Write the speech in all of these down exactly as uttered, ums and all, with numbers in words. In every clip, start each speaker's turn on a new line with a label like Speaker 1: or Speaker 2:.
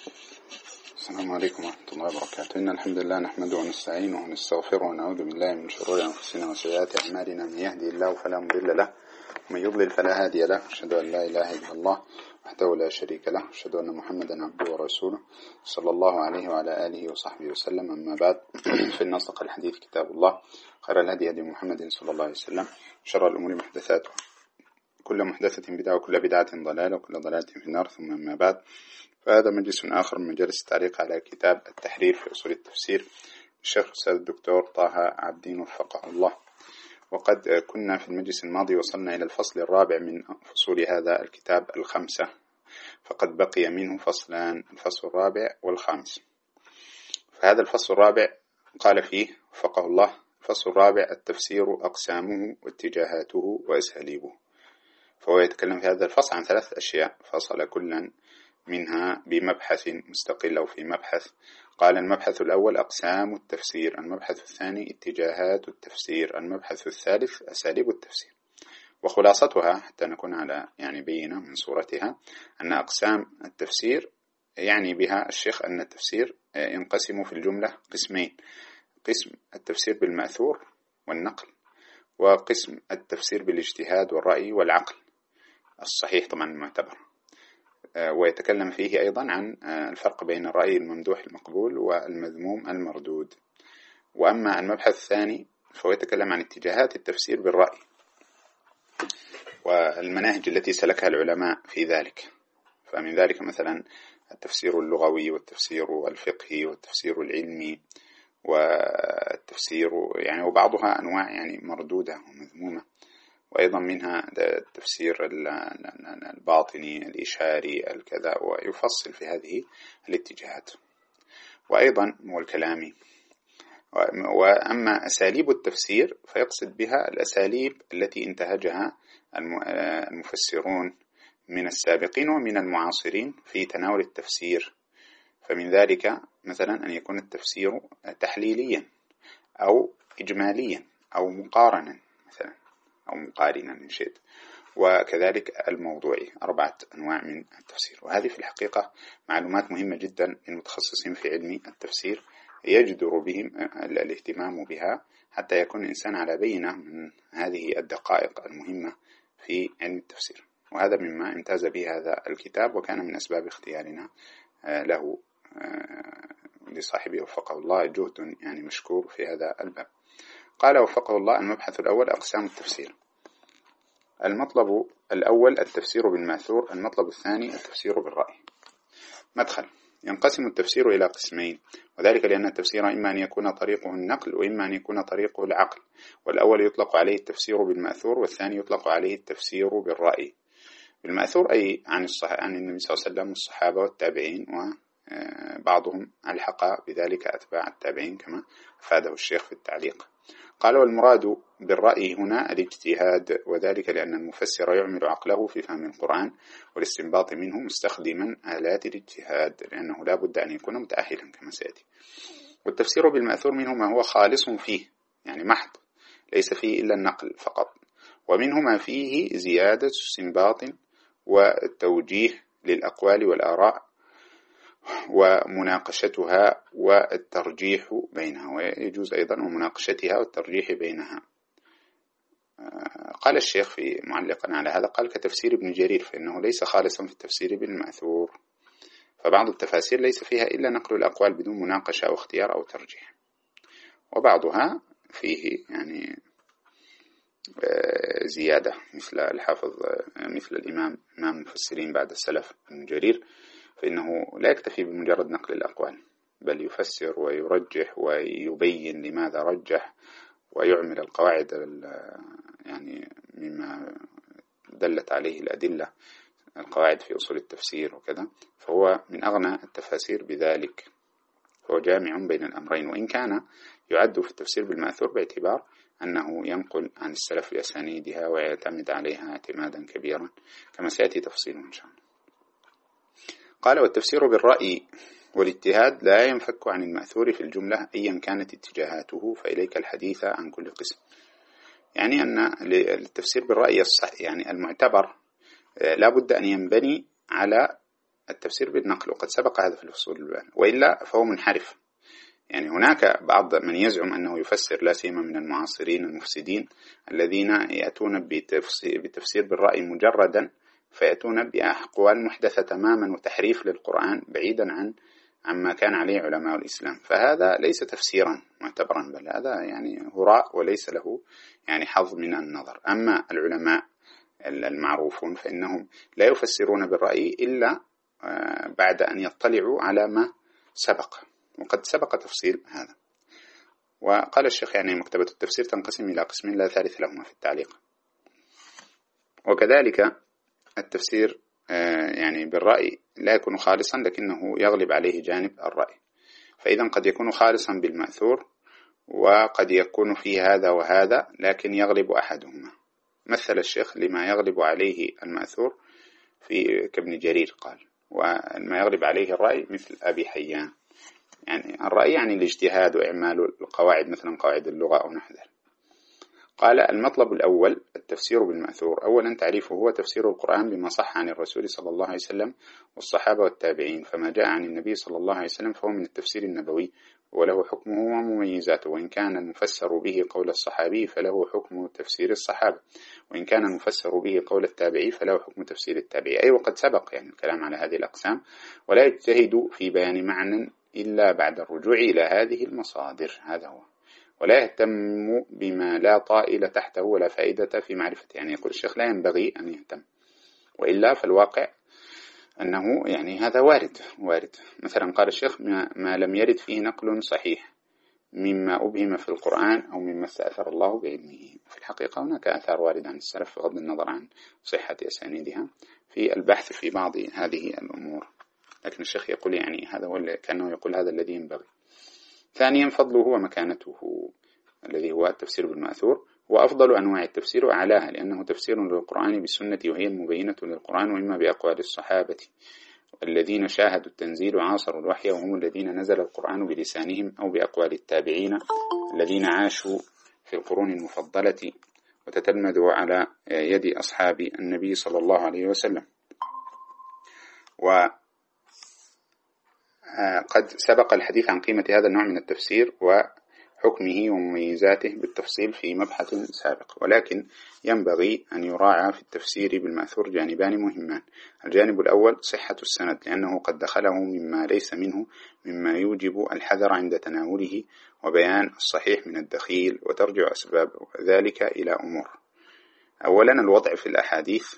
Speaker 1: السلام عليكم ورحمة الله وبركاته. إن الحمد لله نحمده ونستعينه ونستغفره ونعوذ بالله من شرور أنفسنا وسيئات أعمالنا، من يهدي الله فلا مضل له ومن يضلل فلا هادي له. أشهد أن لا إله إلا الله وحده لا شريك له، أشهد أن محمدا عبده ورسوله صلى الله عليه وعلى آله وصحبه وسلم. أما بعد، في النصق الحديث كتاب الله، خير الهدي هدي محمد صلى الله عليه وسلم، شر الأمور محدثاتها، كل محدثة بدعة وكل بدعة ضلالة وكل ضلالة في النار. ثم أما بعد، فهذا مجلس آخر من مجالس التعليق على كتاب التحرير في أصول التفسير الشيخ الأستاذ الدكتور طه عابدين وفقه الله. وقد كنا في المجلس الماضي وصلنا إلى الفصل الرابع من فصول هذا الكتاب الخمسة، فقد بقي منه فصلان، الفصل الرابع والخامس. فهذا الفصل الرابع قال فيه وفقه الله: الفصل الرابع التفسير أقسامه واتجاهاته وأساليبه. فهو يتكلم في هذا الفصل عن ثلاث أشياء، فصل كلا منها بمبحث مستقل أو في مبحث. قال: المبحث الأول أقسام التفسير، المبحث الثاني اتجاهات التفسير، المبحث الثالث أساليب التفسير. وخلاصتها حتى نكون على يعني بينة من صورتها أن أقسام التفسير يعني بها الشيخ أن التفسير ينقسم في الجملة قسمين: قسم التفسير بالمأثور والنقل، وقسم التفسير بالاجتهاد والرأي والعقل الصحيح طبعا المعتبر. ويتكلم فيه أيضا عن الفرق بين الرأي الممدوح المقبول والمذموم المردود. وأما المبحث الثاني فهو يتكلم عن اتجاهات التفسير بالرأي والمناهج التي سلكها العلماء في ذلك. فمن ذلك مثلا التفسير اللغوي والتفسير الفقهي والتفسير العلمي والتفسير يعني وبعضها أنواع يعني مردودة ومذمومة، وأيضا منها التفسير الباطني الإشاري الكذا، ويفصل في هذه الاتجاهات، وأيضا والكلامي. وأما أساليب التفسير فيقصد بها الأساليب التي انتهجها المفسرون من السابقين ومن المعاصرين في تناول التفسير. فمن ذلك مثلا أن يكون التفسير تحليليا أو إجماليا أو مقارنا مثلا أو مقارنا إن شئت، وكذلك الموضوعي، أربعة أنواع من التفسير. وهذه في الحقيقة معلومات مهمة جدا للمتخصصين في علم التفسير، يجدر بهم الاهتمام بها حتى يكون الإنسان على بينة من هذه الدقائق المهمة في علم التفسير. وهذا مما امتاز به هذا الكتاب، وكان من أسباب اختيارنا له لصاحبه وفقه الله جهد يعني مشكور في هذا الباب. قال وفقه الله: المبحث الأول أقسام التفسير. المطلب الأول التفسير بالمأثور، المطلب الثاني التفسير بالرأي. مدخل: ينقسم التفسير إلى قسمين، وذلك لأن التفسير إما أن يكون طريقه النقل وإما أن يكون طريقه العقل، والأول يطلق عليه التفسير بالمأثور والثاني يطلق عليه التفسير بالرأي. بالمأثور أي عن الصح... عن النبي صلى الله عليه وسلم والصحابة والتابعين، وبعضهم ألحق بذلك أتباع التابعين كما أفاده الشيخ في التعليق. قال: والمراد بالرأي هنا الاجتهاد، وذلك لأن المفسر يعمل عقله في فهم القرآن والاستنباط منه مستخدما آلات الاجتهاد، لأنه لا بد أن يكون متأهلا كما سيأتي. والتفسير بالمأثور منه ما هو خالص فيه يعني محض، ليس فيه إلا النقل فقط، ومنه ما فيه زيادة استنباط والتوجيه للأقوال والآراء ومناقشتها والترجيح بينها، ويجوز أيضا ومناقشتها والترجيح بينها. قال الشيخ في معلقا على هذا، قال: كتفسير ابن جرير فإنه ليس خالصا في التفسير بالمأثور، فبعض التفاسير ليس فيها إلا نقل الأقوال بدون مناقشة أو اختيار أو ترجيح، وبعضها فيه يعني زيادة، مثل الحافظ مثل الإمام إمام المفسرين بعد السلف ابن جرير، فإنه لا يكتفي بمجرد نقل الأقوال، بل يفسر ويرجح ويبين لماذا رجح، ويعمل القواعد يعني مما دلت عليه الأدلة، القواعد في أصول التفسير وكذا. فهو من أغنى التفاسير بذلك، هو جامع بين الأمرين، وإن كان يعد في التفسير بالمأثور باعتبار أنه ينقل عن السلف بأسانيدها ويعتمد عليها اعتمادا كبيرا كما سيأتي تفصيله إن شاء الله. قال: والتفسير بالرأي والاجتهاد لا ينفك عن المأثور في الجملة أيا كانت اتجاهاته، فإليك الحديث عن كل قسم. يعني أن التفسير بالرأي الصح يعني المعتبر لا بد أن ينبني على التفسير بالنقل، وقد سبق هذا في الفصول الأولى، وإلا فهو منحرف. يعني هناك بعض من يزعم أنه يفسر، لا سيما من المعاصرين المفسدين الذين يأتون بتفسير بالرأي مجردا، فيأتون بأقوال محدثة تماما وتحريف للقرآن بعيدا عن عما كان عليه علماء الإسلام، فهذا ليس تفسيرا معتبرا، بل هذا يعني هراء وليس له يعني حظ من النظر. أما العلماء المعروفون فإنهم لا يفسرون بالرأي إلا بعد أن يطلعوا على ما سبق، وقد سبق تفصيل هذا. وقال الشيخ يعني مكتبة التفسير تنقسم إلى قسمين لا ثالث لهما في التعليق. وكذلك التفسير يعني بالرأي لا يكون خالصا، لكنه يغلب عليه جانب الرأي، فإذا قد يكون خالصا بالمأثور، وقد يكون فيه هذا وهذا، لكن يغلب أحدهما. مثل الشيخ لما يغلب عليه المأثور في كابن جرير قال، وما يغلب عليه الرأي مثل أبي حيان. يعني الرأي يعني الاجتهاد وإعمال القواعد، مثلا قواعد اللغة أو نحو ذلك. قال: المطلب الأول التفسير بالمأثور. أولا تعريفه هو تفسير القرآن بما صح عن الرسول صلى الله عليه وسلم والصحابة والتابعين، فما جاء عن النبي صلى الله عليه وسلم فهو من التفسير النبوي وله حكمه ومميزاته، وإن كان المفسر به قول الصحابي فله حكم تفسير الصحابة، وإن كان المفسر به قول التابعي فله حكم تفسير التابعي. أي وقد سبق يعني الكلام على هذه الأقسام، ولا يجتهد في بيان معنى إلا بعد الرجوع إلى هذه المصادر، هذا هو، ولا يهتم بما لا طائل تحته ولا فائدة في معرفته. يعني يقول الشيخ لا ينبغي أن يهتم، وإلا فالواقع أنه يعني هذا وارد وارد. مثلا قال الشيخ: ما, ما لم يرد فيه نقل صحيح مما أبهم في القرآن أو مما استأثر الله بعلمه. في الحقيقة هناك آثار واردة عن السلف بغض النظر عن صحة أسانيدها في البحث في بعض هذه الأمور، لكن الشيخ يقول يعني هذا هو كأنه يقول هذا الذي ينبغي. ثانيا فضله ومكانته الذي هو التفسير بالمأثور، وأفضل أنواع التفسير وأعلاها، لأنه تفسير للقرآن بالسنة وهي المبينة للقرآن، وإما بأقوال الصحابة الذين شاهدوا التنزيل وعاصروا الوحي وهم الذين نزل القرآن بلسانهم، أو بأقوال التابعين الذين عاشوا في القرون المفضلة وتتلمذوا على يد أصحاب النبي صلى الله عليه وسلم. و قد سبق الحديث عن قيمة هذا النوع من التفسير وحكمه ومميزاته بالتفصيل في مبحث سابق، ولكن ينبغي أن يراعى في التفسير بالمأثور جانبان مهمان. الجانب الأول صحة السند، لأنه قد دخله مما ليس منه، مما يوجب الحذر عند تناوله، وبيان الصحيح من الدخيل، وترجع أسباب ذلك إلى أمور. أولا الوضع في الأحاديث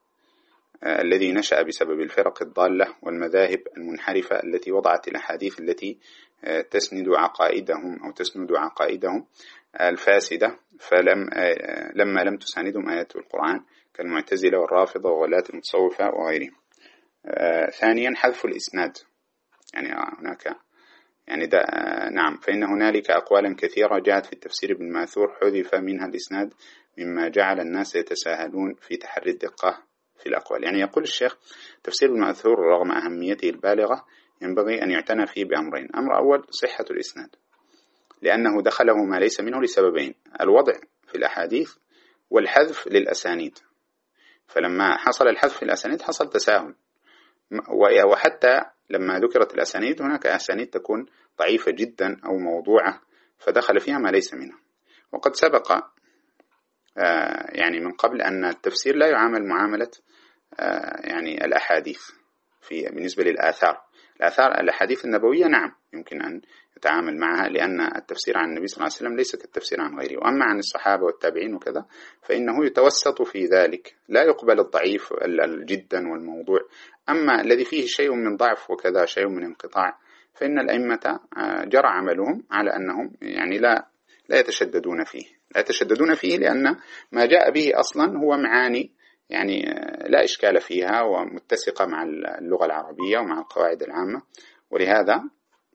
Speaker 1: الذي نشأ بسبب الفرق الضالة والمذاهب المنحرفة التي وضعت الأحاديث التي تسند عقائدهم أو تسند عقائدهم الفاسدة، فلم لما لم تساندهم آيات القرآن كالمعتزلة والرافضة وغلاة المتصوفة وغيرهم. ثانيا حذف الإسناد، يعني هناك يعني ده نعم فإن هنالك أقوالا كثيرة جاءت في التفسير بالمأثور حذف منها الإسناد، مما جعل الناس يتساهلون في تحري الدقة في الأقوال. يعني يقول الشيخ تفسير المأثور رغم أهميته البالغة ينبغي أن يعتنى فيه بأمرين. أمر أول صحة الإسناد، لأنه دخله ما ليس منه لسببين: الوضع في الأحاديث والحذف للأسانيد. فلما حصل الحذف في الأسانيد حصل تساهل، وحتى لما ذكرت الأسانيد هناك أسانيد تكون ضعيفة جدا أو موضوعة فدخل فيها ما ليس منها. وقد سبق يعني من قبل أن التفسير لا يعامل معاملة يعني الأحاديث في بالنسبة للآثار. الآثار الأحاديث النبوية نعم يمكن أن يتعامل معها، لأن التفسير عن النبي صلى الله عليه وسلم ليس كالتفسير عن غيره. وأما عن الصحابة والتابعين وكذا فإنه يتوسط في ذلك، لا يقبل الضعيف جدا والموضوع. أما الذي فيه شيء من ضعف وكذا شيء من انقطاع فإن الأئمة جرى عملهم على أنهم يعني لا لا يتشددون فيه لا يتشددون فيه لأن ما جاء به أصلا هو معاني يعني لا إشكال فيها ومتسقة مع اللغة العربية ومع القواعد العامة، ولهذا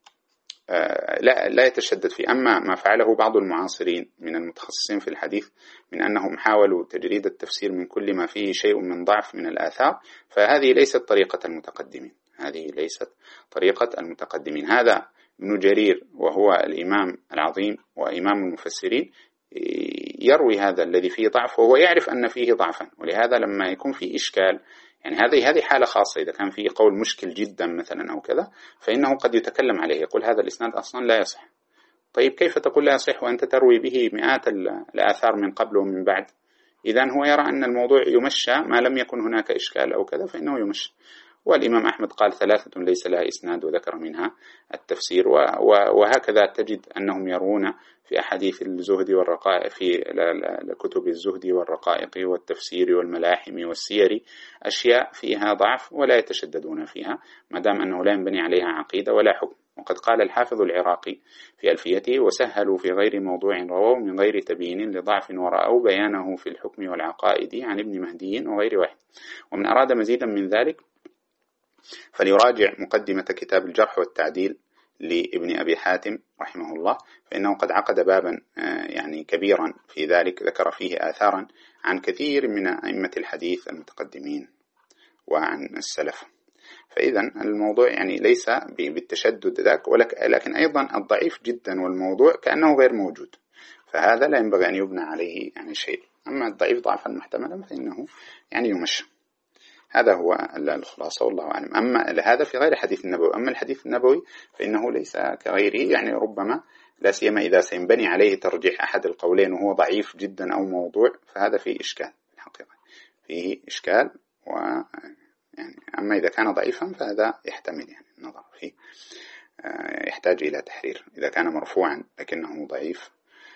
Speaker 1: لا لا يتشدد فيه. أما ما فعله بعض المعاصرين من المتخصصين في الحديث من أنهم حاولوا تجريد التفسير من كل ما فيه شيء من ضعف من الآثار، فهذه ليست طريقة المتقدمين هذه ليست طريقة المتقدمين. هذا ابن جرير وهو الإمام العظيم وإمام المفسرين يروي هذا الذي فيه ضعف وهو يعرف أن فيه ضعفا، ولهذا لما يكون فيه إشكال يعني هذه هذه حالة خاصة، إذا كان في قول مشكل جدا مثلا أو كذا فإنه قد يتكلم عليه، يقول هذا الإسناد أصلا لا يصح. طيب كيف تقول لا يصح وأنت تروي به مئات الآثار من قبل ومن بعد؟ إذن هو يرى أن الموضوع يمشى ما لم يكن هناك إشكال أو كذا فإنه يمشى. والإمام أحمد قال ثلاثة ليس لها إسناد وذكر منها التفسير، وهكذا تجد أنهم يرون في أحاديث الزهد والرقائق، في كتب الزهد والرقائق والتفسير والملاحم والسير أشياء فيها ضعف ولا يتشددون فيها ما دام أنه لا ينبني عليها عقيدة ولا حكم. وقد قال الحافظ العراقي في ألفيته: وسهلوا في غير موضوع رووا من غير تبيين لضعف ورأوا بيانه في الحكم والعقائد عن ابن مهدي وغير واحد. ومن أراد مزيدا من ذلك فليراجع مقدمة كتاب الجرح والتعديل لابن أبي حاتم رحمه الله، فإنه قد عقد بابا يعني كبيرا في ذلك، ذكر فيه آثارا عن كثير من أئمة الحديث المتقدمين وعن السلف. فإذا الموضوع يعني ليس بالتشدد ذاك، ولكن أيضا الضعيف جدا والموضوع كأنه غير موجود، فهذا لا ينبغي أن يبنى عليه يعني شيء. أما الضعيف ضعفا محتملا فإنه يعني يمشى. هذا هو الخلاصة والله أعلم. أما هذا في غير حديث النبوي. أما الحديث النبوي فإنه ليس كغيره، يعني ربما لا سيما إذا سينبني عليه ترجيح أحد القولين وهو ضعيف جدا أو موضوع، فهذا فيه إشكال الحقيقة، فيه إشكال. و يعني أما إذا كان ضعيفا فهذا يحتمل يعني النظر فيه، يحتاج إلى تحرير. إذا كان مرفوعا لكنه ضعيف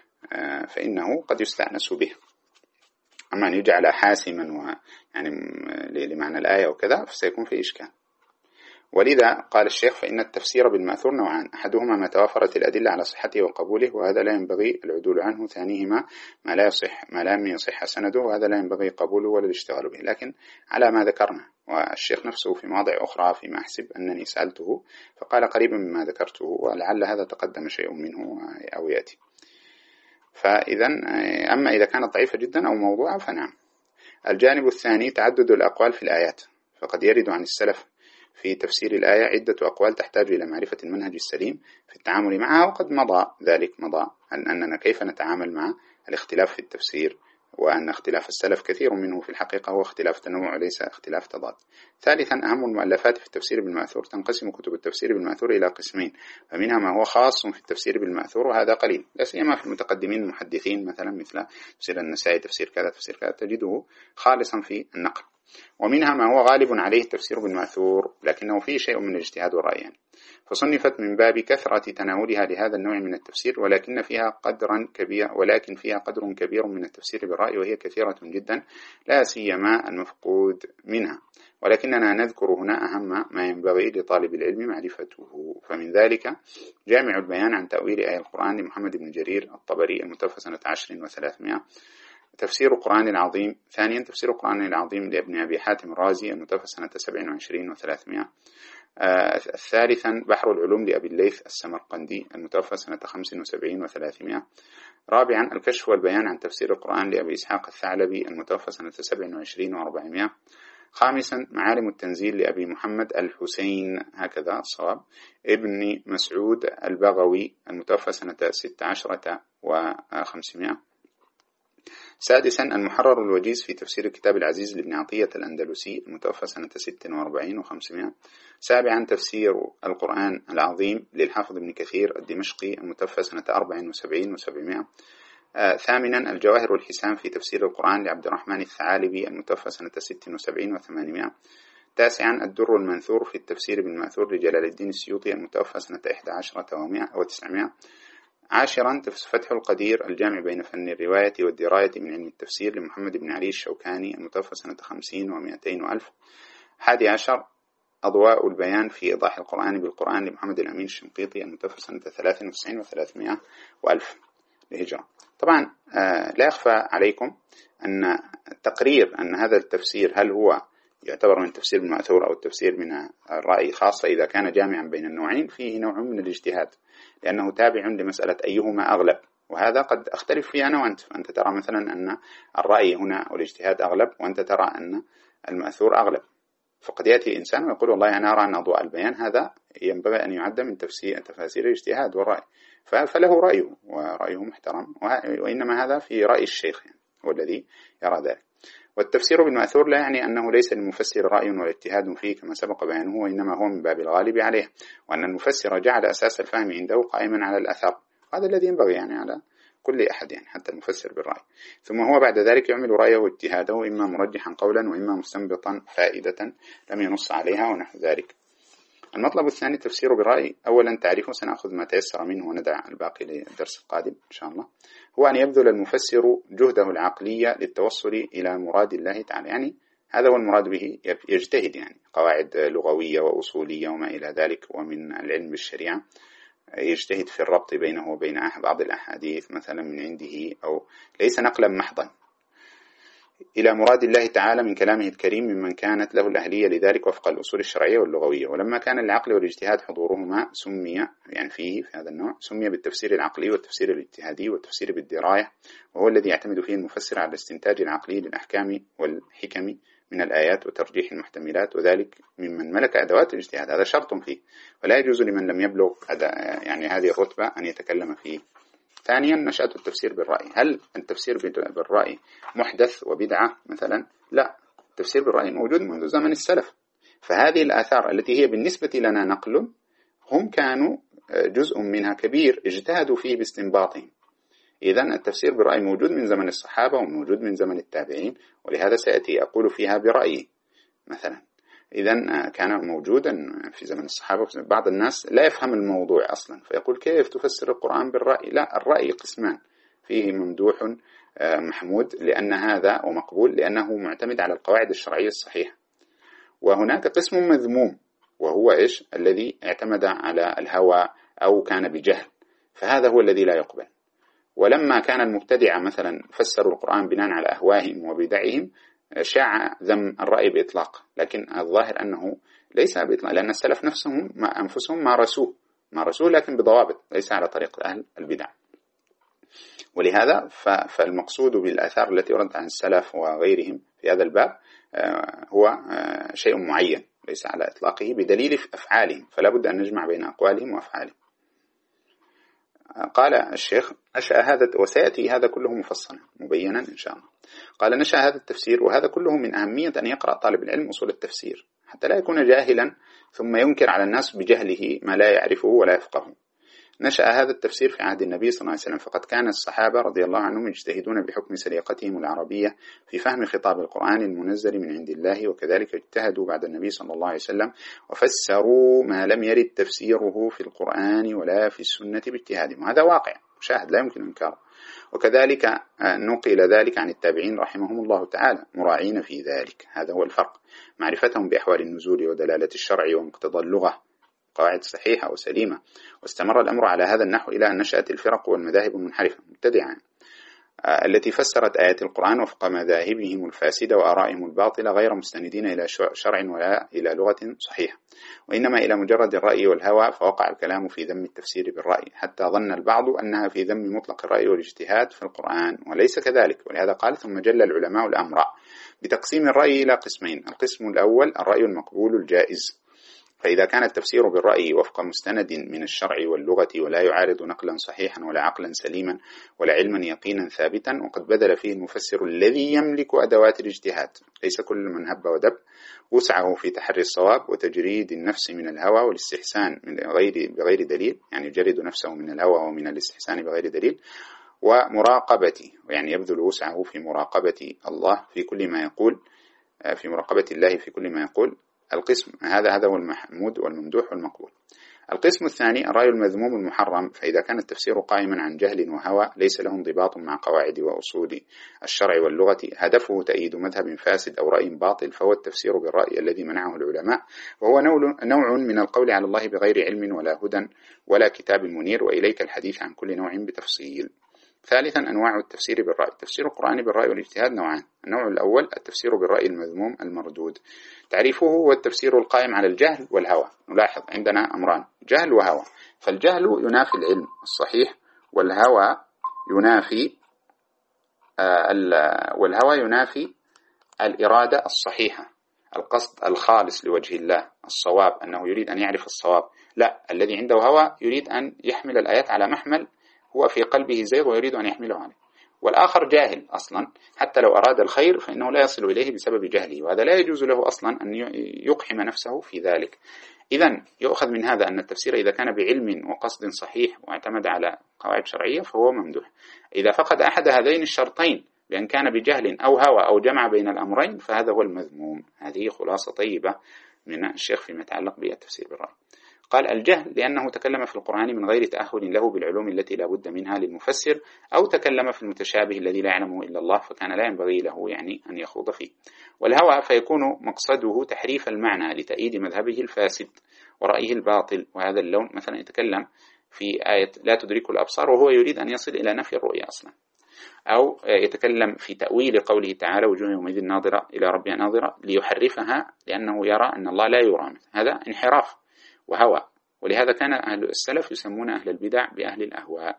Speaker 1: فإنه قد يستأنس به. أما أن يجعل حاسما ويعني لمعنى الآية وكذا فسيكون في إشكال. ولذا قال الشيخ: فإن التفسير بالمأثور نوعان، أحدهما ما توافرت الأدلة على صحته وقبوله وهذا لا ينبغي العدول عنه، ثانيهما ما لا يصح ما لم يصح سنده وهذا لا ينبغي قبوله ولا الاشتغال به. لكن على ما ذكرنا، والشيخ نفسه في مواضع أخرى فيما أحسب أنني سألته فقال قريبا مما ذكرته، ولعل هذا تقدم شيء منه أو يأتي. فإذا أما إذا كانت ضعيفة جدا أو موضوعة فنعم. الجانب الثاني تعدد الأقوال في الآيات، فقد يرد عن السلف في تفسير الآية عدة أقوال تحتاج إلى معرفة المنهج السليم في التعامل معها، وقد مضى ذلك مضى أن أننا كيف نتعامل مع الاختلاف في التفسير، وأن اختلاف السلف كثير منه في الحقيقة هو اختلاف تنوع وليس اختلاف تضاد. ثالثا أهم المؤلفات في التفسير بالمأثور. تنقسم كتب التفسير بالمأثور إلى قسمين، فمنها ما هو خاص في التفسير بالمأثور وهذا قليل، لا سيما في المتقدمين المحدثين، مثلا مثل تفسير النسائي، تفسير كذا تفسير كذا تجده خالصا في النقل. ومنها ما هو غالب عليه التفسير بالمأثور لكنه فيه شيء من الاجتهاد والرأي يعني. فصنفت من باب كثرة تناولها لهذا النوع من التفسير، ولكن فيها قدرا كبير ولكن فيها قدر كبير من التفسير بالرأي، وهي كثيرة جدا لا سيما المفقود منها، ولكننا نذكر هنا أهم ما ينبغي لطالب العلم معرفته. فمن ذلك جامع البيان عن تأويل آية القرآن لمحمد بن جرير الطبري المتوفى سنة عشر وثلاثمائة. تفسير القرآن العظيم. ثانيا تفسير القرآن العظيم لابن أبي حاتم الرازي المتوفى سنة سبع وعشرين وثلاثمائة. آه ثالثا بحر العلوم لأبي الليث السمرقندي المتوفى سنة خمس وسبعين وثلاثمائة. رابعا الكشف والبيان عن تفسير القرآن لأبي إسحاق الثعلبي المتوفى سنة سبع وعشرين وأربعمائة. خامسا معالم التنزيل لأبي محمد الحسين هكذا الصواب ابن مسعود البغوي المتوفى سنة ست عشرة وخمسمائة. سادسا المحرر الوجيز في تفسير الكتاب العزيز لابن عطية الأندلسي المتوفى سنة ست وأربعين وخمسمائة. سابعا تفسير القرآن العظيم للحافظ ابن كثير الدمشقي المتوفى سنة أربع وسبعين وسبعمائة. آه ثامنا الجواهر والحسام في تفسير القرآن لعبد الرحمن الثعالبي المتوفى سنة ست وسبعين وثمانمائة. تاسعا الدر المنثور في التفسير بالمأثور لجلال الدين السيوطي المتوفى سنة إحدى عشرة وتسعمائة. عاشرا فتح القدير الجامع بين فن الرواية والدراية من علم التفسير لمحمد بن علي الشوكاني المتوفى سنة خمسين ومائتين وألف. حادي عشر أضواء البيان في إيضاح القرآن بالقرآن لمحمد الأمين الشنقيطي المتوفى سنة ثلاث وتسعين وثلاثمائة وألف للهجرة. طبعا آه لا يخفى عليكم أن تقرير أن هذا التفسير هل هو يعتبر من التفسير بالمأثور أو التفسير من الرأي، خاصة إذا كان جامعا بين النوعين، فيه نوع من الاجتهاد لأنه تابع لمسألة أيهما أغلب، وهذا قد أختلف فيه أنا وأنت. فأنت ترى مثلا أن الرأي هنا والاجتهاد أغلب، وأنت ترى أن المأثور أغلب. فقد يأتي إنسان ويقول والله أنا أرى أن أضواء البيان هذا ينبغي أن يعد من تفسير تفاسير الاجتهاد والرأي، فله رأيه ورأيه محترم، وإنما هذا في رأي الشيخ يعني هو الذي يرى ذلك. والتفسير بالمأثور لا يعني أنه ليس للمفسر رأي ولا اجتهاد فيه كما سبق بيانه، وإنما هو من باب الغالب عليه، وأن المفسر جعل أساس الفهم عنده قائما على الأثر، هذا الذي ينبغي يعني على كل أحد يعني حتى المفسر بالرأي. ثم هو بعد ذلك يعمل رأيه واجتهاده، إما مرجحا قولا وإما مستنبطا فائدة لم ينص عليها ونحو ذلك. المطلب الثاني التفسير بالرأي. أولا تعريفه، سنأخذ ما تيسر منه وندع الباقي للدرس القادم إن شاء الله. هو أن يبذل المفسر جهده العقلي للتوصل إلى مراد الله تعالى، يعني هذا هو المراد به، يجتهد يعني قواعد لغوية وأصولية وما إلى ذلك، ومن العلم بالشريعة يجتهد في الربط بينه وبين بعض الأحاديث مثلا من عنده، أو ليس نقلا محضا، إلى مراد الله تعالى من كلامه الكريم ممن كانت له الأهلية لذلك وفق الأصول الشرعية واللغوية. ولما كان العقل والاجتهاد حضورهما سمي يعني فيه في هذا النوع سمي بالتفسير العقلي والتفسير الاجتهادي والتفسير بالدراية، وهو الذي يعتمد فيه المفسر على الاستنتاج العقلي للأحكام والحكم من الآيات وترجيح المحتملات، وذلك ممن ملك أدوات الاجتهاد، هذا شرط فيه، ولا يجوز لمن لم يبلغ يعني هذه الرتبة أن يتكلم فيه. ثانيا نشأة التفسير بالرأي. هل التفسير بالرأي محدث وبدعة مثلا؟ لا، التفسير بالرأي موجود منذ زمن السلف، فهذه الآثار التي هي بالنسبة لنا نقل هم كانوا جزء منها كبير اجتهدوا فيه باستنباطهم. إذن التفسير بالرأي موجود من زمن الصحابة وموجود من زمن التابعين، ولهذا سأتي أقول فيها برأيي مثلا. إذن كان موجودا في زمن الصحابة. بعض الناس لا يفهم الموضوع أصلا فيقول كيف تفسر القرآن بالرأي؟ لا، الرأي قسمان، فيه ممدوح محمود لأن هذا ومقبول لأنه معتمد على القواعد الشرعية الصحيحة، وهناك قسم مذموم وهو إيش؟ الذي اعتمد على الهوى أو كان بجهل، فهذا هو الذي لا يقبل. ولما كان المبتدعة مثلا فسروا القرآن بناء على أهواهم وبدعهم شاع ذم الرأي بإطلاق، لكن الظاهر أنه ليس بإطلاق، لأن السلف نفسهم ما أنفسهم مارسوه مارسوه لكن بضوابط، ليس على طريق أهل البدع. ولهذا فالمقصود بالآثار التي وردت عن السلف وغيرهم في هذا الباب هو شيء معين ليس على إطلاقه بدليل أفعالهم، فلا بد أن نجمع بين أقوالهم وأفعالهم. قال الشيخ نشأ هذا، وسيأتي هذا كله مفصلا مبينا إن شاء الله. قال نشأ هذا التفسير، وهذا كله من أهمية أن يقرأ طالب العلم أصول التفسير حتى لا يكون جاهلا ثم ينكر على الناس بجهله ما لا يعرفه ولا يفقهه. نشأ هذا التفسير في عهد النبي صلى الله عليه وسلم، فقد كان الصحابة رضي الله عنهم يجتهدون بحكم سليقتهم العربية في فهم خطاب القرآن المنزل من عند الله، وكذلك اجتهدوا بعد النبي صلى الله عليه وسلم وفسروا ما لم يرد تفسيره في القرآن ولا في السنة باجتهادهم، وهذا واقع مشاهد لا يمكن إنكاره. وكذلك نقل ذلك عن التابعين رحمهم الله تعالى مراعين في ذلك، هذا هو الفرق، معرفتهم بأحوال النزول ودلالة الشرع ومقتضى اللغة، قواعد صحيحة وسليمة. واستمر الأمر على هذا النحو إلى أن نشأت الفرق والمذاهب المنحرفة مبتدعة التي فسرت آيات القرآن وفق مذاهبهم الفاسدة وآرائهم الباطلة غير مستندين إلى شرع ولا إلى لغة صحيحة، وإنما إلى مجرد الرأي والهوى، فوقع الكلام في ذم التفسير بالرأي حتى ظن البعض أنها في ذم مطلق الرأي والاجتهاد في القرآن، وليس كذلك. ولهذا قال ثم جل العلماء الأمر بتقسيم الرأي إلى قسمين: القسم الأول الرأي المقبول الجائز، فإذا كان التفسير بالرأي وفق مستند من الشرع واللغة ولا يعارض نقلا صحيحا ولا عقلا سليما ولا علما يقينا ثابتا، وقد بذل فيه المفسر الذي يملك أدوات الاجتهاد، ليس كل من هب ودب، وسعه في تحري الصواب وتجريد النفس من الهوى والاستحسان من غير بغير دليل، يعني يجرد نفسه من الهوى ومن الاستحسان بغير دليل، ومراقبته، يعني يبذل وسعه في مراقبة الله في كل ما يقول، في مراقبة الله في كل ما يقول. القسم هذا هذا هو المحمود والممدوح والمقبول. القسم الثاني الرأي المذموم المحرم، فإذا كان التفسير قائما عن جهل وهوى ليس له انضباط مع قواعد وأصول الشرع واللغة، هدفه تأييد مذهب فاسد أو رأي باطل، فهو التفسير بالرأي الذي منعه العلماء، وهو نوع من القول على الله بغير علم ولا هدى ولا كتاب منير، وإليك الحديث عن كل نوع بتفصيل. ثالثا أنواع التفسير بالرأي. تفسير القرآن بالرأي والاجتهاد نوعان: النوع الأول التفسير بالرأي المذموم المردود، تعريفه هو التفسير القائم على الجهل والهوى. نلاحظ عندنا أمران: جهل وهوى، فالجهل ينافي العلم الصحيح، والهوى ينافي آه والهوى ينافي الإرادة الصحيحة، القصد الخالص لوجه الله، الصواب، أنه يريد أن يعرف الصواب. لا، الذي عنده هوى يريد أن يحمل الآيات على محمل هو في قلبه زيغ ويريد أن يحمله عليه. والآخر جاهل أصلا، حتى لو أراد الخير فإنه لا يصل إليه بسبب جهله، وهذا لا يجوز له أصلا أن يقحم نفسه في ذلك. إذن يؤخذ من هذا أن التفسير إذا كان بعلم وقصد صحيح واعتمد على قواعد شرعية فهو ممدوح. إذا فقد أحد هذين الشرطين بأن كان بجهل أو هوى أو جمع بين الأمرين فهذا هو المذموم. هذه خلاصة طيبة من الشيخ فيما يتعلق بالتفسير بالرأي. قال: الجهل لأنه تكلم في القرآن من غير تأهل له بالعلوم التي لا بد منها للمفسر، أو تكلم في المتشابه الذي لا يعلمه إلا الله فكان لا ينبغي له يعني أن يخوض فيه. والهوى فيكون مقصده تحريف المعنى لتأييد مذهبه الفاسد ورأيه الباطل، وهذا اللون مثلا يتكلم في آية لا تدرك الأبصار وهو يريد أن يصل إلى نفي الرؤية أصلا، أو يتكلم في تأويل قوله تعالى وجوه يومئذ ناظرة إلى ربها ناظرة ليحرفها لأنه يرى أن الله لا يرى. هذا انحراف وهوى، ولهذا كان أهل السلف يسمون أهل البدع بأهل الأهواء.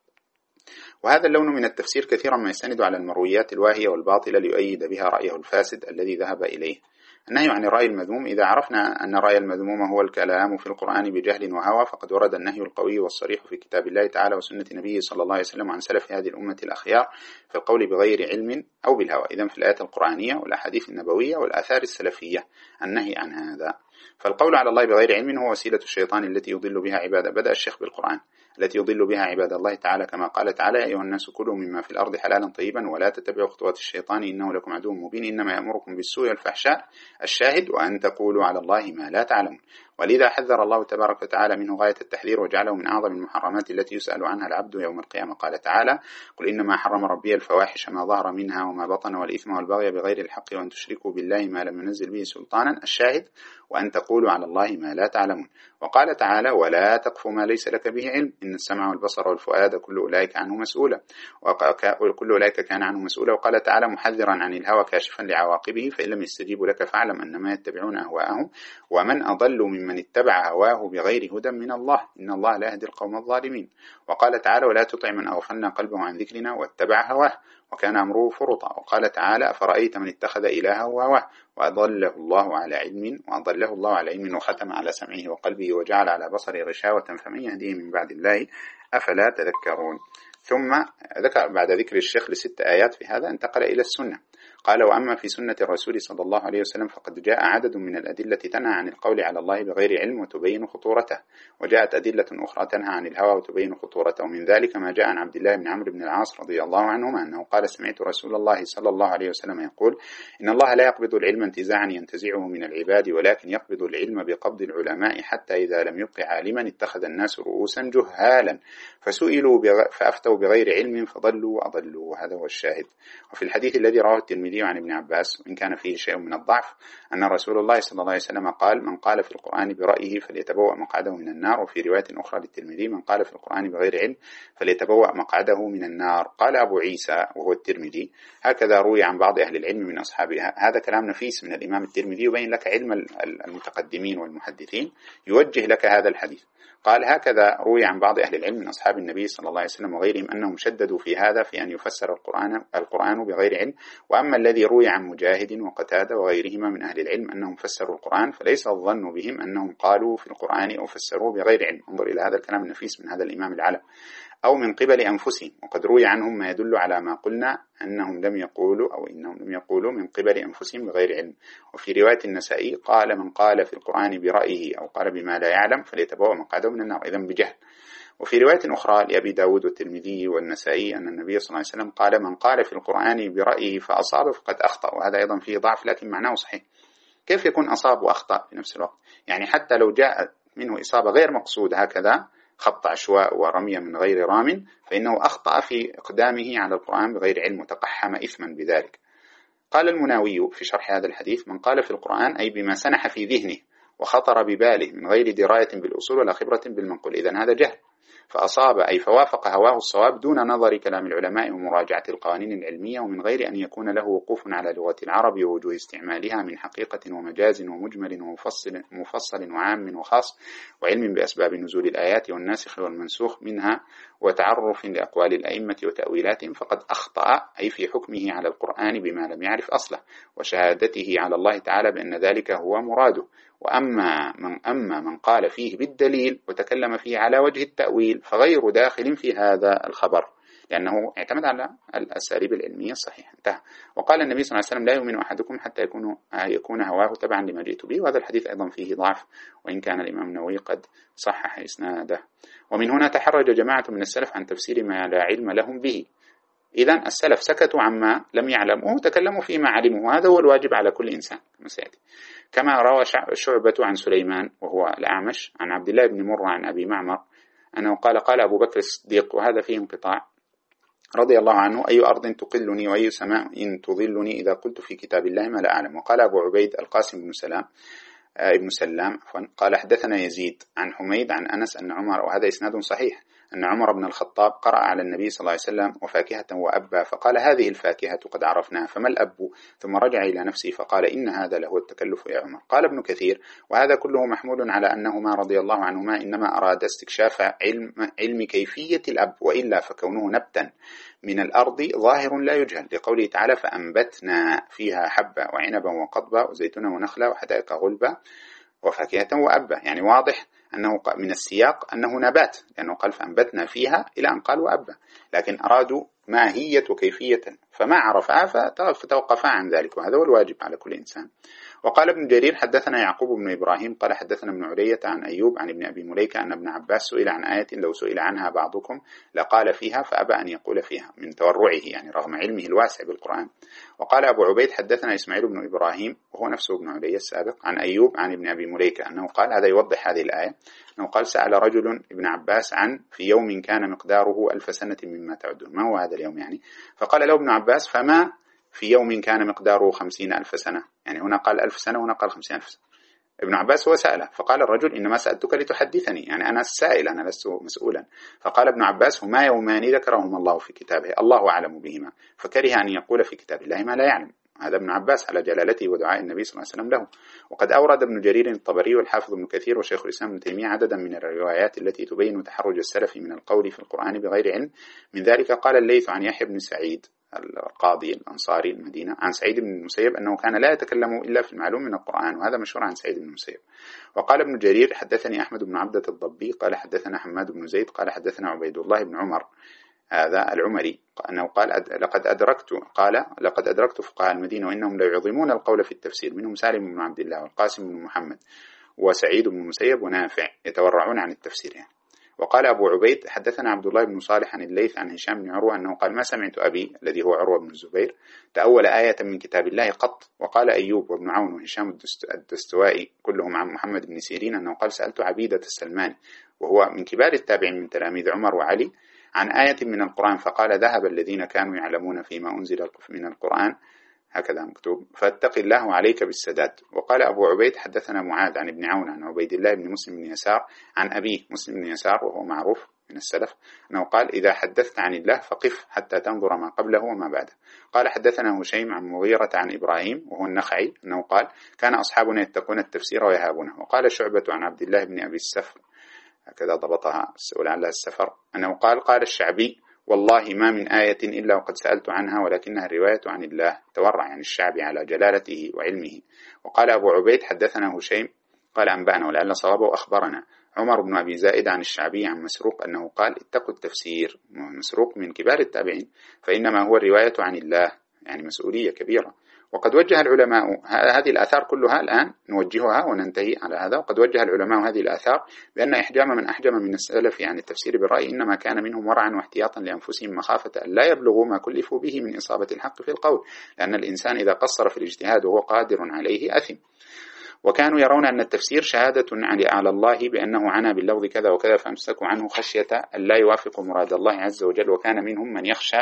Speaker 1: وهذا اللون من التفسير كثيرا ما يستند على المرويات الواهية والباطلة ليؤيد بها رأيه الفاسد الذي ذهب إليه. النهي عن الرأي المذموم: إذا عرفنا أن الرأي المذموم هو الكلام في القرآن بجهل وهوى فقد ورد النهي القوي والصريح في كتاب الله تعالى وسنة نبيه صلى الله عليه وسلم عن سلف هذه الأمة الأخيار في القول بغير علم أو بالهوى، إذن في الآيات القرآنية والأحاديث النبوية والآثار السلفية النهي عن هذا. فالقول على الله بغير علم هو وسيلة الشيطان التي يضل بها عباده، بدأ الشيخ بالقرآن، التي يضل بها عباد الله تعالى كما قال تعالى: يا أيها الناس كلوا مما في الأرض حلالا طيبا ولا تتبعوا خطوات الشيطان إنه لكم عدو مبين إنما يأمركم بالسوء والفحشاء. الشاهد: وأن تقولوا على الله ما لا تعلمون. ولذا حذر الله تبارك وتعالى منه غاية التحذير وجعله من أعظم المحرمات التي يسأل عنها العبد يوم القيامة. قال تعالى: قل إنما حرم ربي الفواحش ما ظهر منها وما بطن والإثم والبغي بغير الحق وأن تشركوا بالله ما لم ينزل به سلطانا. الشاهد: وأن تقولوا على الله ما لا تعلمون. وقال تعالى: ولا تقف ما ليس لك به علم إن السمع والبصر والفؤاد كل أولئك عنه مسؤولا وكل أولئك كان عنه مسؤولا. وقال تعالى محذرا عن الهوى كاشفا لعواقبه: فإن لم يستجيبوا لك فاعلم أنما يتبعون أهواءهم ومن أضل ممن اتبع هواه بغير هدى من الله إن الله لا يهدي القوم الظالمين. وقال تعالى: ولا تطع من أغفلنا قلبه عن ذكرنا واتبع هواه وكان أمره فرطا. وقال تعالى: أفرأيت من اتخذ إلهه هواه وأضله الله على علم وأضله الله على علم وختم على سمعه وقلبه وجعل على بصره غشاوة فمن يهديه من بعد الله أفلا تذكرون. ثم ذكر بعد ذكر الشيخ لست آيات في هذا انتقل إلى السنة. قال: وأما في سنة الرسول صلى الله عليه وسلم فقد جاء عدد من الأدلة تنهى عن القول على الله بغير علم وتبين خطورته، وجاءت أدلة أخرى تنهى عن الهوى وتبين خطورته. ومن ذلك ما جاء عن عبد الله بن عمرو بن العاص رضي الله عنهما أنه قال: سمعت رسول الله صلى الله عليه وسلم يقول: إن الله لا يقبض العلم انتزاعا ينتزعه من العباد ولكن يقبض العلم بقبض العلماء حتى إذا لم يبق عالما اتخذ الناس رؤوسا جهالا فسئلوا بغ... فأفتوا بغير علم فضلوا وأضلوا. هذا هو الشاهد. وفي الحديث الذي رواه الترمذي عن ابن عباس وإن كان فيه شيء من الضعف أن رسول الله صلى الله عليه وسلم قال: من قال في القرآن برأيه فليتبوأ مقعده من النار. وفي رواية أخرى للترمذي: من قال في القرآن بغير علم فليتبوأ مقعده من النار. قال أبو عيسى وهو الترمذي: هكذا روي عن بعض أهل العلم من أصحابها. هذا كلام نفيس من الإمام الترمذي يبين لك علم المتقدمين والمحدثين، يوجه لك هذا الحديث. قال: هكذا روي عن بعض أهل العلم من أصحاب النبي صلى الله عليه وسلم وغيرهم أنهم شددوا في هذا في أن يفسر القرآن القرآن بغير علم. وأما الذي روي عن مجاهد وقتادة وغيرهما من أهل العلم أنهم فسروا القرآن فليس الظن بهم أنهم قالوا في القرآن أو فسروه بغير علم. انظر إلى هذا الكلام النفيس من هذا الإمام العلم. أو من قبل أنفسهم، وقد روي عنهم ما يدل على ما قلنا أنهم لم يقولوا أو إنهم لم يقولوا من قبل أنفسهم بغير علم. وفي رواية النسائي قال: من قال في القرآن برأيه أو قال بما لا يعلم فليتبوأ مقعده من النار، إذن بجهل. وفي رواية أخرى لأبي داود والترمذي والنسائي أن النبي صلى الله عليه وسلم قال: من قال في القرآن برأيه فأصاب فقد أخطأ. وهذا أيضا فيه ضعف لكن معناه صحيح. كيف يكون أصاب وأخطأ في نفس الوقت؟ يعني حتى لو جاء منه إصابة غير مقصود هكذا خط عشواء ورمية من غير رام فإنه أخطأ في إقدامه على القرآن بغير علم وتقحم إثما بذلك. قال المناوي في شرح هذا الحديث: من قال في القرآن أي بما سنح في ذهنه وخطر بباله من غير دراية بالأصول ولا خبرة بالمنقول، إذن هذا جهل. فأصاب أي فوافق هواه الصواب دون نظر كلام العلماء ومراجعة القوانين العلمية ومن غير أن يكون له وقوف على لغة العرب ووجوه استعمالها من حقيقة ومجاز ومجمل ومفصل مفصل وعام وخاص وعلم بأسباب نزول الآيات والناسخ والمنسوخ منها وتعرف لأقوال الأئمة وتأويلاتهم، فقد أخطأ أي في حكمه على القرآن بما لم يعرف أصله وشهادته على الله تعالى بأن ذلك هو مراده. وأما من, أما من قال فيه بالدليل وتكلم فيه على وجه التأويل فغير داخل في هذا الخبر، لأنه اعتمد على الأساليب العلمية الصحيحة. انتهى. وقال النبي صلى الله عليه وسلم: لا يؤمن أحدكم حتى يكون يكون هواه تبعا لما جئت به. وهذا الحديث أيضا فيه ضعف، وإن كان الإمام النووي قد صحح إسناده. ومن هنا تحرج جماعة من السلف عن تفسير ما لا علم لهم به. إذن السلف سكتوا عما لم يعلموا وتكلموا فيما علموا، وهذا هو الواجب على كل إنسان كما سيأتي. كما روى شعبة عن سليمان وهو الأعمش عن عبد الله بن مرة عن أبي معمر أنه قال: قال أبو بكر الصديق، وهذا فيه انقطاع، رضي الله عنه: أي أرض تقلني وأي سماء إن تظلني إذا قلت في كتاب الله ما لا أعلم. وقال أبو عبيد القاسم بن سلام ابن سلام قال: حدثنا يزيد عن حميد عن أنس أن عمر، وهذا إسناد صحيح، أن عمر بن الخطاب قرأ على النبي صلى الله عليه وسلم: وفاكهة وأبا، فقال: هذه الفاكهة قد عرفناها، فما الأب؟ ثم رجع إلى نفسه فقال: إن هذا لهو التكلف يا عمر. قال ابن كثير: وهذا كله محمول على أنهما رضي الله عنهما إنما أراد استكشاف علم, علم كيفية الأب، وإلا فكونه نبتا من الأرض ظاهر لا يجهل، لقوله تعالى: فأنبتنا فيها حبة وعنبا وقضبا وزيتونا ونخلا وحدائق غلبا وفاكهة وأبا. يعني واضح أنه من السياق أنه نبات، لأنه قال فأنبتنا فيها إلى أن قال وأبا، لكن أرادوا ماهية وكيفية فما عرفها فتوقفا عن ذلك، وهذا هو الواجب على كل إنسان. وقال ابن جرير: حدثنا يعقوب بن إبراهيم قال: حدثنا ابن علية عن أيوب عن ابن أبي مليكة أن ابن عباس سئل عن آية لو سئل عنها بعضكم لقال فيها فأبى أن يقول فيها، من تورعه يعني رغم علمه الواسع بالقرآن. وقال أبو عبيد: حدثنا إسماعيل بن إبراهيم وهو نفسه ابن علية السابق عن أيوب عن ابن أبي مليكة أنه قال، هذا يوضح هذه الآية، أنه قال: سأل رجل ابن عباس عن في يوم كان مقداره ألف سنة مما تعدون، ما هو هذا اليوم يعني؟ فقال له ابن عباس: فما في يوم كان مقداره خمسين ألف سنة، يعني هنا قال ألف سنة وهنا قال خمسين ألف سنة. ابن عباس هو سأله، فقال الرجل: إنما سألتك لتحدثني، يعني أنا السائل أنا لست مسؤولا. فقال ابن عباس: هما يومان ذكرهما الله في كتابه الله أعلم بهما، فكره أن يقول في كتاب الله ما لا يعلم. هذا ابن عباس على جلالته ودعاء النبي صلى الله عليه وسلم له. وقد أورد ابن جرير الطبري والحافظ ابن كثير وشيخ الإسلام ابن تيمية عددا من الروايات التي تبين تحرج السلف من القول في القرآن بغير علم. من ذلك قال الليث عن يحيى بن سعيد القاضي الأنصاري المدينة عن سعيد بن المسيب أنه كان لا يتكلم إلا في المعلوم من القرآن، وهذا مشهور عن سعيد بن المسيب. وقال ابن جرير: حدثني أحمد بن عبدة الضبي قال حدثنا حماد بن زيد قال حدثنا عبيد الله بن عمر هذا العمري أنه قال أد... لقد أدركت قال لقد أدركت فقهاء المدينة وإنهم لا يعظمون القول في التفسير، منهم سالم بن عبد الله والقاسم بن محمد وسعيد بن المسيب ونافع، يتورعون عن التفسير يعني. وقال أبو عبيد: حدثنا عبد الله بن صالح عن الليث عن هشام بن عروة أنه قال: ما سمعت أبي الذي هو عروة بن الزبير تأول آية من كتاب الله قط. وقال أيوب وابن عون وهشام الدستوائي كلهم عن محمد بن سيرين أنه قال: سألت عبيدة السلماني وهو من كبار التابعين من تلاميذ عمر وعلي عن آية من القرآن، فقال: ذهب الذين كانوا يعلمون فيما أنزل من القرآن، هكذا مكتوب، فاتق الله عليك بالسداد. وقال أبو عبيد: حدثنا معاذ عن ابن عون عن عبيد الله بن مسلم بن يسار عن أبيه مسلم بن يسار وهو معروف من السلف أنه قال: إذا حدثت عن الله فقف حتى تنظر ما قبله وما بعده. قال: حدثنا هشيم عن مغيرة عن إبراهيم وهو النخعي أنه قال: كان أصحابنا يتقون التفسير ويهابونه. وقال شعبة عن عبد الله بن أبي السفر، هكذا ضبطها ولعلها السفر، أنه قال: قال الشعبي: والله ما من آية إلا وقد سألت عنها ولكنها الرواية عن الله، تورع عن الشعبي على جلالته وعلمه. وقال أبو عبيد: حدثنا هشيم قال أنبأنا ولعل صوابه أخبرنا عمر بن أبي زائد عن الشعبي عن مسروق أنه قال: اتقوا التفسير. مسروق من كبار التابعين، فإنما هو الرواية عن الله، يعني مسؤولية كبيرة. وقد وجه العلماء هذه الآثار كلها الآن نوجهها وننتهي على هذا. وقد وجه العلماء هذه الآثار بأن إحجام من أحجم من السلف عن التفسير بالرأي إنما كان منهم ورعا واحتياطا لأنفسهم مخافة أن لا يبلغوا ما كلفوا به من إصابة الحق في القول، لأن الإنسان إذا قصر في الاجتهاد وهو قادر عليه أثم. وكانوا يرون أن التفسير شهادة على الله بأنه عنى باللفظ كذا وكذا فامسكوا عنه خشية أن لا يوافق مراد الله عز وجل. وكان منهم من يخشى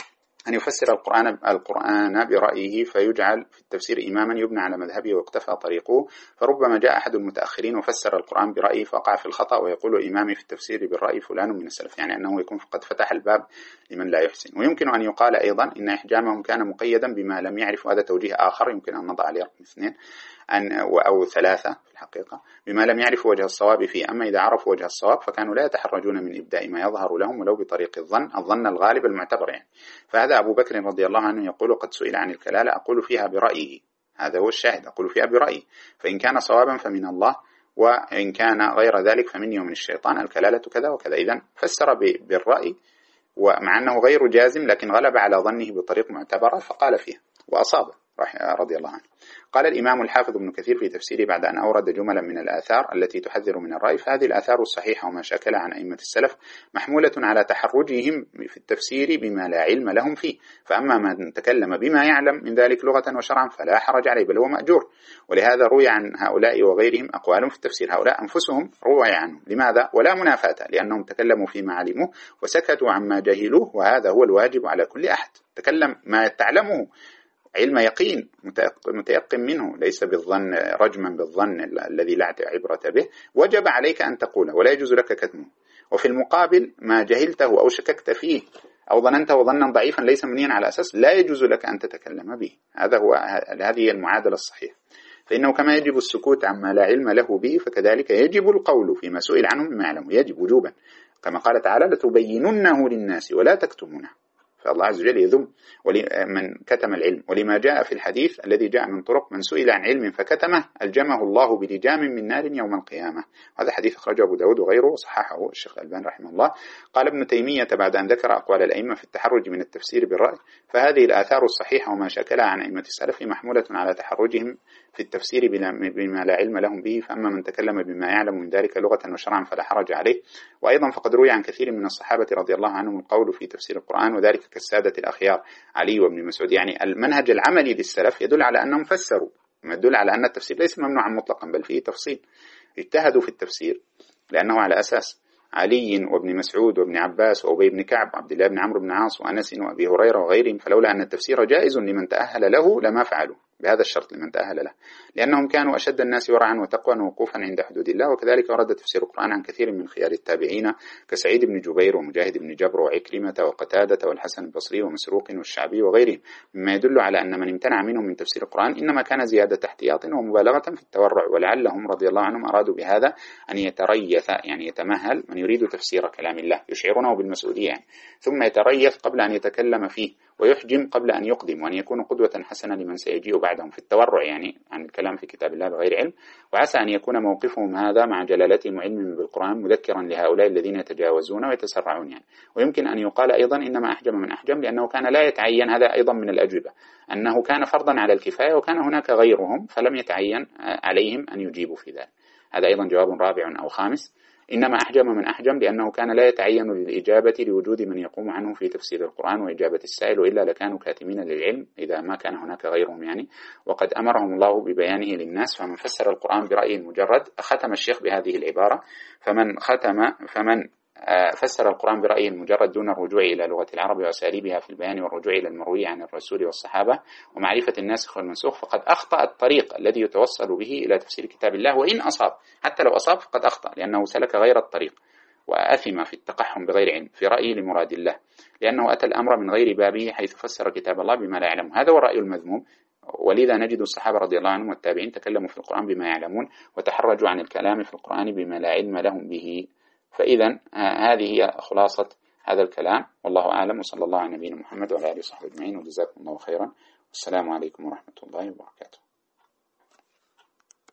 Speaker 1: أن يفسر القرآن القرآن برأيه فيجعل في التفسير إماما يبنى على مذهبه واقتفى طريقه، فربما جاء أحد المتأخرين وفسر القرآن برأيه فقع في الخطأ ويقول إمامي في التفسير بالرأي فلان من السلف، يعني أنه يكون قد فتح الباب لمن لا يحسن. ويمكن أن يقال أيضا إن إحجامهم كان مقيدا بما لم يعرف، هذا توجيه آخر يمكن أن نضع عليه رقم اثنين أن أو ثلاثة في الحقيقة، بما لم يعرفوا وجه الصواب فيه. أما إذا عرفوا وجه الصواب فكانوا لا يتحرجون من إبداء ما يظهر لهم ولو بطريق الظن الظن الغالب المعتبر يعني. فهذا أبو بكر رضي الله عنه يقول: قد سئل عن الكلالة أقول فيها برأيه، هذا هو الشاهد، أقول فيها برأيه، فإن كان صوابا فمن الله وإن كان غير ذلك فمني ومن الشيطان، الكلالة كذا وكذا. إذن فسر بالرأي ومع أنه غير جازم لكن غلب على ظنه بطريق معتبرة فقال فيها وأصاب رضي الله عنه. قال الإمام الحافظ ابن كثير في تفسيره بعد أن أورد جملا من الآثار التي تحذر من الرأي: فهذه الآثار الصحيحة وما شكلها عن أئمة السلف محمولة على تحرجهم في التفسير بما لا علم لهم فيه، فأما من تكلم بما يعلم من ذلك لغة وشرعا فلا حرج عليه بل هو مأجور. ولهذا روي عن هؤلاء وغيرهم أقوال في التفسير، هؤلاء أنفسهم روي عنهم. لماذا؟ ولا منافاة، لأنهم تكلموا فيما علموه وسكتوا عما جهلوه، وهذا هو الواجب على كل أحد. تكلم ما تعلمه علم يقين متيقن منه، ليس بالظن رجما بالظن الذي لا عبرة به، وجب عليك أن تقوله ولا يجوز لك كتمه. وفي المقابل ما جهلته أو شككت فيه أو ظننته ظنا ضعيفا ليس مبنيا على أساس لا يجوز لك أن تتكلم به. هذا هو هذه المعادلة الصحيحة. فإنه كما يجب السكوت عما لا علم له به فكذلك يجب القول فيما سئل عنه بما يعلم، يجب وجوبا، كما قال تعالى: لتبيننه للناس ولا تكتمونه. فالله عز وجل يذم من كتم العلم. ولما جاء في الحديث الذي جاء من طرق: من سئل عن علم فكتمه ألجمه الله بلجام من نار يوم القيامة. هذا حديث أخرجه أبو داود وغيره وصححه الشيخ الألباني رحمه الله. قال ابن تيمية بعد أن ذكر أقوال الأئمة في التحرج من التفسير بالرأي: فهذه الآثار الصحيحة وما شكلها عن أئمة السلف محمولة على تحرجهم في التفسير بما لا علم لهم به، فأما من تكلم بما يعلم من ذلك لغة وشرعا فلا حرج عليه. وأيضا فقد روي عن كثير من الصحابة رضي الله عنهم القول في تفسير القرآن، وذلك كالسادة الأخيار علي وابن مسعود. يعني المنهج العملي للسلف يدل على أنهم فسروا، يدل على أن التفسير ليس ممنوعا مطلقا بل فيه تفصيل. اجتهدوا في التفسير لأنه على أساس علي وابن مسعود وابن عباس وأبي بن كعب وعبد الله بن عمرو بن عاص وأنس وأبي هريرة وغيرهم، فلولا أن التفسير جائز لمن تأهل له لما فعلوا بهذا الشرط لمن تأهل له، لأنهم كانوا أشد الناس ورعا وتقوى ووقوفا عند حدود الله. وكذلك ورد تفسير القرآن عن كثير من خيار التابعين كسعيد بن جبير ومجاهد بن جبر وعكرمة وقتادة والحسن البصري ومسروق والشعبي وغيرهم، مما يدل على أن من امتنع منهم من تفسير القرآن إنما كان زيادة احتياط ومبالغة في التورع، ولعلهم رضي الله عنهم أرادوا بهذا أن يتريث يعني يتمهل من يريد تفسير كلام الله، يشعرونه بالمسؤولية يعني، ثم يتريث قبل أن يتكلم فيه ويحجم قبل أن يقدم، وأن يكون قدوة حسنة لمن سيجيء بعدهم في التورع يعني عن الكلام في كتاب الله بغير علم. وعسى أن يكون موقفهم هذا مع جلالتهم وعلمهم بالقرآن مذكرا لهؤلاء الذين يتجاوزون ويتسرعون يعني. ويمكن أن يقال أيضا إنما أحجم من أحجم لأنه كان لا يتعين، هذا أيضا من الأجوبة، أنه كان فرضا على الكفاية وكان هناك غيرهم فلم يتعين عليهم أن يجيبوا في ذلك. هذا أيضا جواب رابع أو خامس. إنما أحجم من أحجم لأنه كان لا يتعين للإجابة لوجود من يقوم عنه في تفسير القرآن وإجابة السائل، وإلا لكانوا كاتمين للعلم إذا ما كان هناك غيرهم يعني. وقد أمرهم الله ببيانه للناس، فمن فسر القرآن برأي المجرد ختم الشيخ بهذه العبارة: فمن ختم فمن فسر القرآن برأيه المجرد دون الرجوع إلى لغة العرب وأساليبها في البيان والرجوع إلى المروي عن الرسول والصحابة ومعرفة الناسخ والمنسوخ فقد أخطأ الطريق الذي يتوصل به إلى تفسير كتاب الله، وإن أصاب، حتى لو أصاب فقد أخطأ لأنه سلك غير الطريق وأثم في التقحم بغير علم في رأيه لمراد الله، لأنه أتى الأمر من غير بابه حيث فسر كتاب الله بما لا يعلم. هذا هو الرأي المذموم. ولذا نجد الصحابة رضي الله عنهم والتابعين تكلموا في القرآن بما يعلمون وتحرجوا عن الكلام في القرآن بما لا علم لهم به. فإذا هذه هي خلاصة هذا الكلام، والله أعلم، وصلى الله على نبينا محمد وعلى آله وصحبه أجمعين، وجزاكم الله خيرا، والسلام عليكم ورحمة الله وبركاته.